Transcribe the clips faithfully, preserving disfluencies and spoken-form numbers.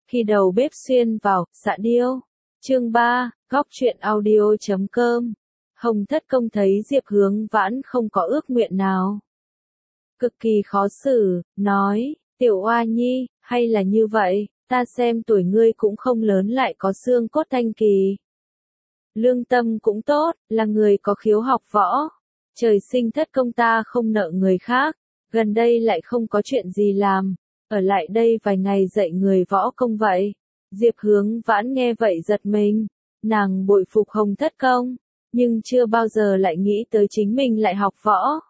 Khi đầu bếp xuyên vào, xạ điêu. Chương ba, góc truyện audio chấm com. Hồng Thất Công thấy Diệp Hướng Vãn không có ước nguyện nào. Cực kỳ khó xử, nói, tiểu oa nhi, hay là như vậy, ta xem tuổi ngươi cũng không lớn lại có xương cốt thanh kỳ. Lương tâm cũng tốt, là người có khiếu học võ. Trời sinh Thất Công ta không nợ người khác, gần đây lại không có chuyện gì làm, ở lại đây vài ngày dạy người võ công vậy. Diệp Hướng Vãn nghe vậy giật mình, nàng bội phục Hồng Thất Công, nhưng chưa bao giờ lại nghĩ tới chính mình lại học võ.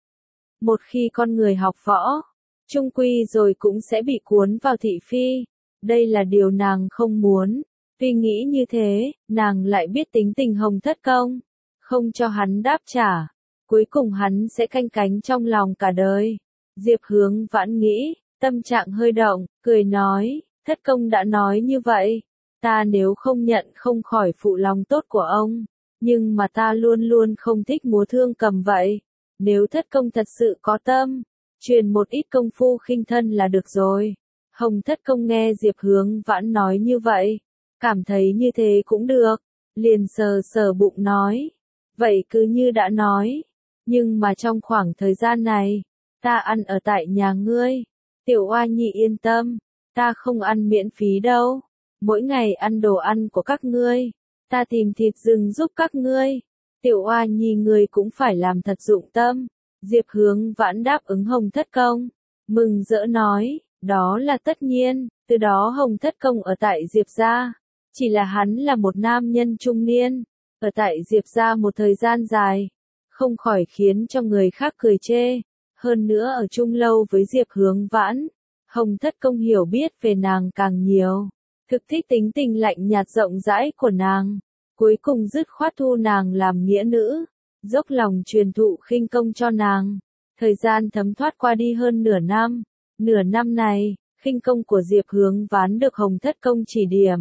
Một khi con người học võ, chung quy rồi cũng sẽ bị cuốn vào thị phi, đây là điều nàng không muốn. Vì nghĩ như thế, nàng lại biết tính tình Hồng Thất Công, không cho hắn đáp trả, cuối cùng hắn sẽ canh cánh trong lòng cả đời. Diệp Hướng Vãn nghĩ, tâm trạng hơi động, cười nói, Thất Công đã nói như vậy, ta nếu không nhận không khỏi phụ lòng tốt của ông, nhưng mà ta luôn luôn không thích múa thương cầm vậy, nếu Thất Công thật sự có tâm, truyền một ít công phu khinh thân là được rồi. Hồng Thất Công nghe Diệp Hướng Vãn nói như vậy, cảm thấy như thế cũng được, liền sờ sờ bụng nói, vậy cứ như đã nói, nhưng mà trong khoảng thời gian này, ta ăn ở tại nhà ngươi, tiểu oa nhi yên tâm, ta không ăn miễn phí đâu, mỗi ngày ăn đồ ăn của các ngươi, ta tìm thịt rừng giúp các ngươi, tiểu oa nhi ngươi cũng phải làm thật dụng tâm. Diệp Hướng Vãn đáp ứng Hồng Thất Công, mừng rỡ nói, đó là tất nhiên, từ đó Hồng Thất Công ở tại Diệp gia, chỉ là hắn là một nam nhân trung niên, ở tại Diệp gia một thời gian dài, không khỏi khiến cho người khác cười chê, hơn nữa ở chung lâu với Diệp Hướng Vãn, Hồng Thất Công hiểu biết về nàng càng nhiều, thực thích tính tình lạnh nhạt rộng rãi của nàng, cuối cùng dứt khoát thu nàng làm nghĩa nữ, dốc lòng truyền thụ khinh công cho nàng. Thời gian thấm thoát qua đi hơn nửa năm, nửa năm này, khinh công của Diệp Hướng Vãn được Hồng Thất Công chỉ điểm.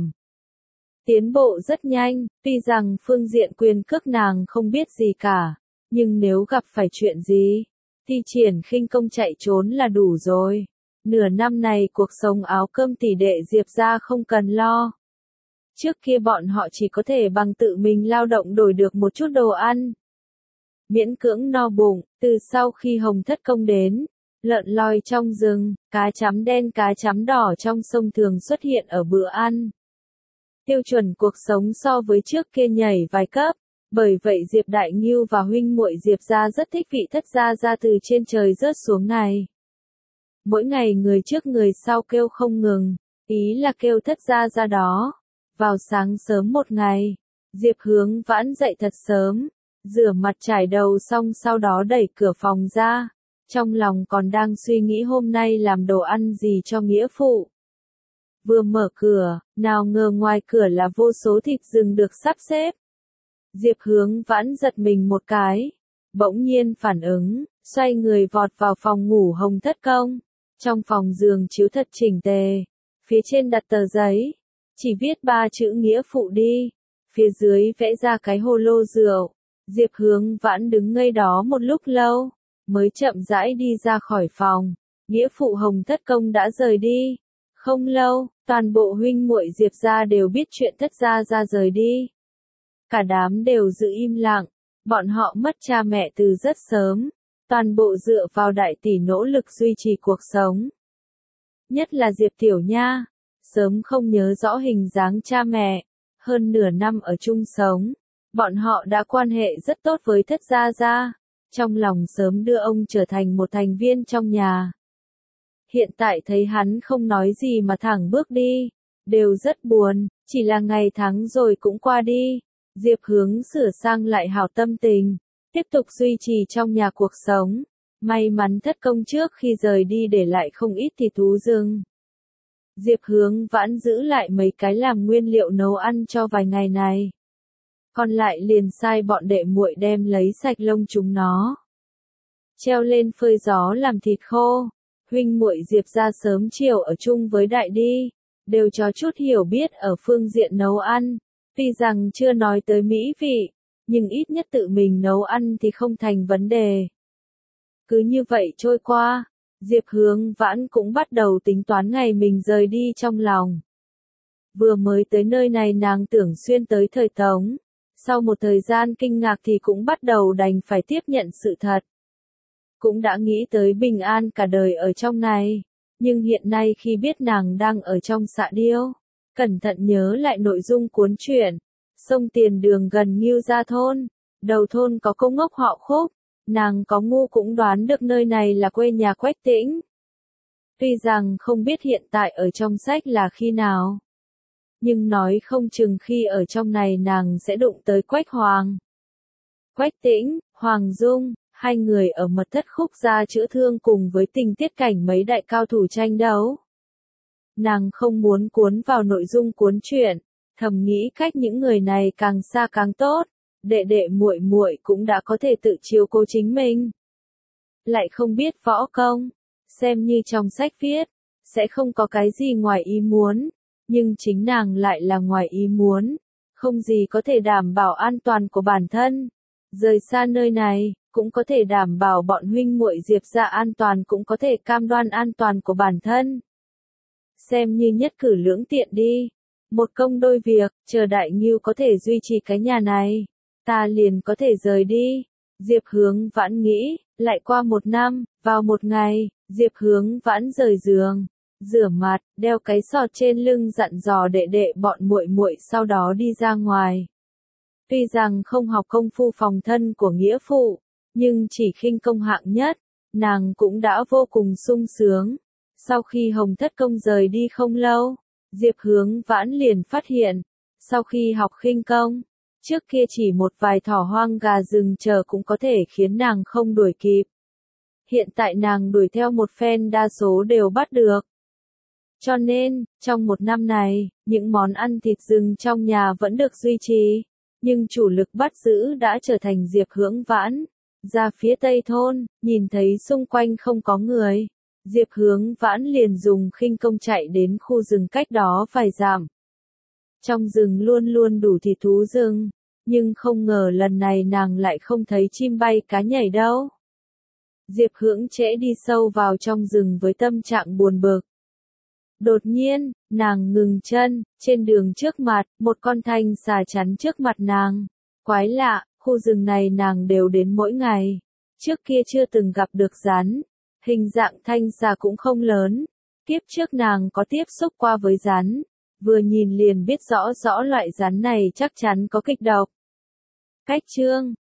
Tiến bộ rất nhanh, tuy rằng phương diện quyền cước nàng không biết gì cả, nhưng nếu gặp phải chuyện gì, thì triển khinh công chạy trốn là đủ rồi. Nửa năm này cuộc sống áo cơm tỷ đệ Diệp gia không cần lo. Trước kia bọn họ chỉ có thể bằng tự mình lao động đổi được một chút đồ ăn. Miễn cưỡng no bụng, từ sau khi Hồng Thất Công đến, lợn lòi trong rừng, cá chấm đen cá chấm đỏ trong sông thường xuất hiện ở bữa ăn. Tiêu chuẩn cuộc sống so với trước kia nhảy vài cấp, bởi vậy Diệp Đại Ngưu và huynh muội Diệp gia rất thích vị thất gia gia từ trên trời rớt xuống này. Mỗi ngày người trước người sau kêu không ngừng, ý là kêu thất gia gia đó. Vào sáng sớm một ngày, Diệp Hướng Vãn dậy thật sớm, rửa mặt trải đầu xong sau đó đẩy cửa phòng ra, trong lòng còn đang suy nghĩ hôm nay làm đồ ăn gì cho nghĩa phụ. Vừa mở cửa, nào ngờ ngoài cửa là vô số thịt rừng được sắp xếp. Diệp Hướng Vãn giật mình một cái, bỗng nhiên phản ứng, xoay người vọt vào phòng ngủ Hồng Thất Công. Trong phòng giường chiếu thật chỉnh tề, phía trên đặt tờ giấy, chỉ viết ba chữ nghĩa phụ đi, phía dưới vẽ ra cái hồ lô rượu. Diệp Hướng Vãn đứng ngây đó một lúc lâu, mới chậm rãi đi ra khỏi phòng. Nghĩa phụ Hồng Thất Công đã rời đi. Không lâu, toàn bộ huynh muội Diệp gia đều biết chuyện thất gia gia rời đi. Cả đám đều giữ im lặng, bọn họ mất cha mẹ từ rất sớm, toàn bộ dựa vào đại tỷ nỗ lực duy trì cuộc sống. Nhất là Diệp Tiểu Nha, sớm không nhớ rõ hình dáng cha mẹ, hơn nửa năm ở chung sống, bọn họ đã quan hệ rất tốt với thất gia gia, trong lòng sớm đưa ông trở thành một thành viên trong nhà. Hiện tại thấy hắn không nói gì mà thẳng bước đi, đều rất buồn, chỉ là ngày tháng rồi cũng qua đi. Diệp Hướng sửa sang lại hảo tâm tình, tiếp tục duy trì trong nhà cuộc sống. May mắn Thất Công trước khi rời đi để lại không ít thịt thú rừng. Diệp Hướng Vãn giữ lại mấy cái làm nguyên liệu nấu ăn cho vài ngày này. Còn lại liền sai bọn đệ muội đem lấy sạch lông chúng nó, treo lên phơi gió làm thịt khô. Huynh muội Diệp gia sớm chiều ở chung với đại đi, đều cho chút hiểu biết ở phương diện nấu ăn, tuy rằng chưa nói tới mỹ vị, nhưng ít nhất tự mình nấu ăn thì không thành vấn đề. Cứ như vậy trôi qua, Diệp Hướng Vãn cũng bắt đầu tính toán ngày mình rời đi trong lòng. Vừa mới tới nơi này nàng tưởng xuyên tới thời Tống. Sau một thời gian kinh ngạc thì cũng bắt đầu đành phải tiếp nhận sự thật. Cũng đã nghĩ tới bình an cả đời ở trong này. Nhưng hiện nay khi biết nàng đang ở trong Xạ Điêu, cẩn thận nhớ lại nội dung cuốn truyện. Sông tiền đường gần Ngưu Gia thôn. Đầu thôn có cô ngốc họ Khúc. Nàng có ngu cũng đoán được nơi này là quê nhà Quách Tĩnh. Tuy rằng không biết hiện tại ở trong sách là khi nào. Nhưng nói không chừng khi ở trong này nàng sẽ đụng tới Quách Hoàng. Quách Tĩnh, Hoàng Dung, hai người ở mật thất Khúc gia chữa thương cùng với tình tiết cảnh mấy đại cao thủ tranh đấu. Nàng không muốn cuốn vào nội dung cuốn truyện, thầm nghĩ cách những người này càng xa càng tốt, đệ đệ muội muội cũng đã có thể tự chiếu cố chính mình. Lại không biết võ công, xem như trong sách viết, sẽ không có cái gì ngoài ý muốn, nhưng chính nàng lại là ngoài ý muốn, không gì có thể đảm bảo an toàn của bản thân. Rời xa nơi này, cũng có thể đảm bảo bọn huynh muội Diệp gia an toàn, cũng có thể cam đoan an toàn của bản thân. Xem như nhất cử lưỡng tiện đi. Một công đôi việc, chờ Đại Ngưu có thể duy trì cái nhà này, ta liền có thể rời đi. Diệp Hướng Vãn nghĩ, lại qua một năm, vào một ngày, Diệp Hướng Vãn rời giường, rửa mặt, đeo cái sọt trên lưng dặn dò đệ đệ bọn muội muội sau đó đi ra ngoài. Tuy rằng không học công phu phòng thân của nghĩa phụ, nhưng chỉ khinh công hạng nhất, nàng cũng đã vô cùng sung sướng. Sau khi Hồng Thất Công rời đi không lâu, Diệp Hướng Vãn liền phát hiện, sau khi học khinh công, trước kia chỉ một vài thỏ hoang gà rừng chờ cũng có thể khiến nàng không đuổi kịp. Hiện tại nàng đuổi theo một phen đa số đều bắt được. Cho nên, trong một năm này, những món ăn thịt rừng trong nhà vẫn được duy trì, nhưng chủ lực bắt giữ đã trở thành Diệp Hướng Vãn. Ra phía tây thôn, nhìn thấy xung quanh không có người, Diệp Hướng Vãn liền dùng khinh công chạy đến khu rừng cách đó vài dặm. Trong rừng luôn luôn đủ thịt thú rừng, nhưng không ngờ lần này nàng lại không thấy chim bay cá nhảy đâu. Diệp Hướng trễ đi sâu vào trong rừng với tâm trạng buồn bực. Đột nhiên, nàng ngừng chân, trên đường trước mặt, một con thanh xà chắn trước mặt nàng. Quái lạ, khu rừng này nàng đều đến mỗi ngày. Trước kia chưa từng gặp được rắn. Hình dạng thanh xà cũng không lớn. Kiếp trước nàng có tiếp xúc qua với rắn. Vừa nhìn liền biết rõ rõ loại rắn này chắc chắn có kịch độc. Cách chương